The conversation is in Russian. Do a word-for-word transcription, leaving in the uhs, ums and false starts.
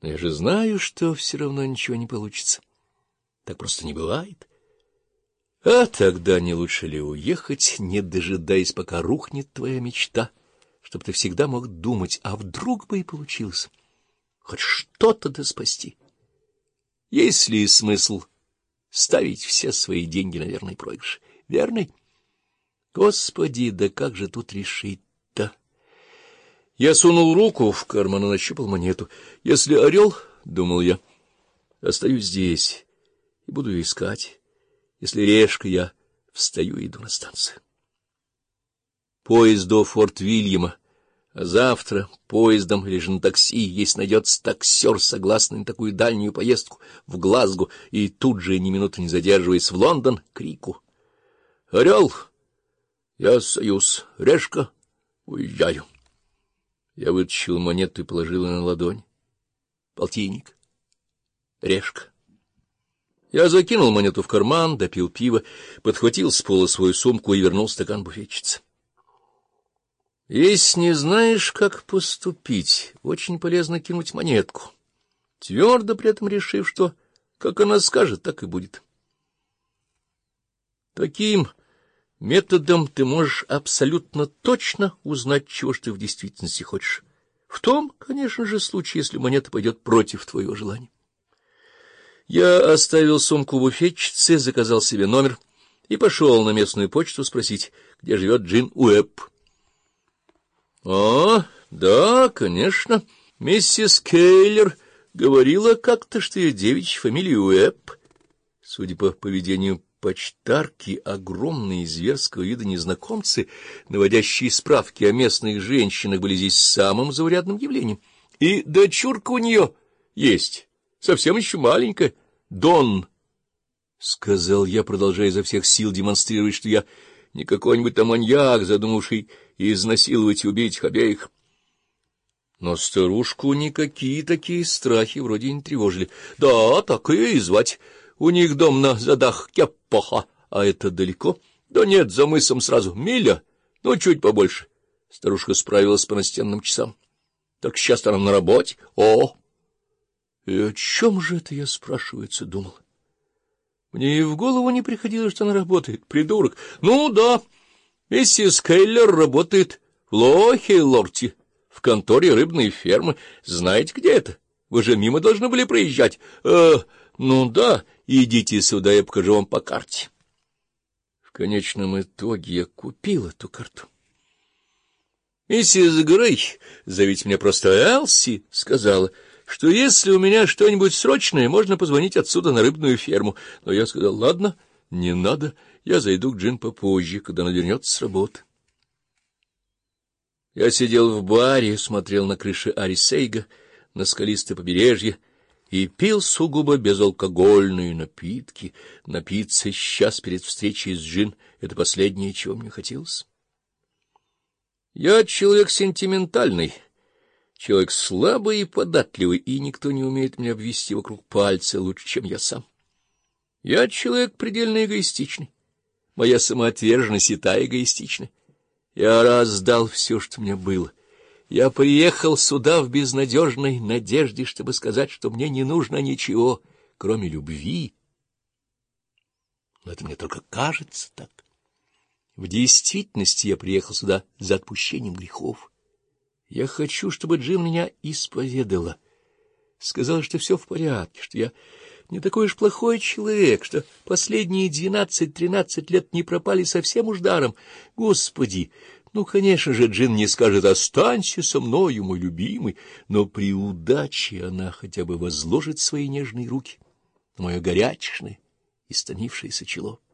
Но я же знаю, что все равно ничего не получится. Так просто не бывает. А тогда не лучше ли уехать, не дожидаясь, пока рухнет твоя мечта, чтобы ты всегда мог думать, а вдруг бы и получилось? Хоть что-то да спасти. Есть ли смысл ставить все свои деньги на верный проигрыш? Верный? Господи, да как же тут решить-то? Я сунул руку в карман и нащупал монету. Если орел, — думал я, — остаюсь здесь и буду ее искать. Если решка, я встаю и иду на станцию. Поезд до Форт-Вильяма, а завтра поездом или же на такси, если найдется таксер, согласный на такую дальнюю поездку в Глазго, и тут же, ни минуты не задерживаясь, в Лондон, крику: «Орел, я остаюсь, решка, уезжаю». Я вытащил монету и положил ее на ладонь. Полтинник. Решка. Я закинул монету в карман, допил пиво, подхватил с пола свою сумку и вернул стакан буфетчице. Если не знаешь, как поступить, очень полезно кинуть монетку, твердо при этом решив, что как она скажет, так и будет. Таким методом ты можешь абсолютно точно узнать, чего ж ты в действительности хочешь. В том, конечно же, случае, если монета пойдет против твоего желания. Я оставил сумку в буфетчице, заказал себе номер и пошел на местную почту спросить, где живет Джин Уэбб. — А, да, конечно, миссис Кейлер говорила как-то, что ее девичья фамилия Уэбб. Судя по поведению почтарки, огромные зверского вида незнакомцы, наводящие справки о местных женщинах, были здесь самым заурядным явлением. И дочурка у нее есть. Совсем еще маленькая. Дон, — сказал я, продолжая изо всех сил демонстрировать, что я не какой-нибудь там маньяк, задумавший изнасиловать и убить их обеих. Но старушку никакие такие страхи вроде не тревожили. Да, так ее и звать. У них дом на задах Кеппаха. А это далеко? Да нет, за мысом сразу. Миля, ну, чуть побольше. Старушка справилась по настенным часам. Так сейчас она на работе. О! И о чем же это я, спрашивается, думал? Мне и в голову не приходило, что она работает. Придурок. Ну да, миссис Кейлер работает в Лохейлорте, в конторе рыбной фермы. Знаете, где это? Вы же мимо должны были проезжать. Э, ну да, идите сюда, я покажу вам по карте. В конечном итоге я купил эту карту. Миссис Грей, зовите меня просто Элси, сказала, что если у меня что-нибудь срочное, можно позвонить отсюда на рыбную ферму. Но я сказал: ладно, не надо, я зайду к Джин попозже, когда она вернется с работы. Я сидел в баре, смотрел на крыши Арисейга, на скалистое побережье и пил сугубо безалкогольные напитки. Напиться сейчас перед встречей с Джин — это последнее, чего мне хотелось. Я человек сентиментальный, человек слабый и податливый, и никто не умеет меня обвести вокруг пальца лучше, чем я сам. Я человек предельно эгоистичный, моя самоотверженность и та эгоистична. Я раздал все, что у меня было. Я приехал сюда в безнадежной надежде, чтобы сказать, что мне не нужно ничего, кроме любви. Но это мне только кажется так. В действительности я приехал сюда за отпущением грехов. Я хочу, чтобы Джин меня исповедала, сказала, что все в порядке, что я не такой уж плохой человек, что последние двенадцать-тринадцать лет не пропали совсем уж даром. Господи, ну, конечно же, Джин не скажет: «Останься со мною, мой любимый», но при удаче она хотя бы возложит свои нежные руки на мое горячечное, истомившееся чело.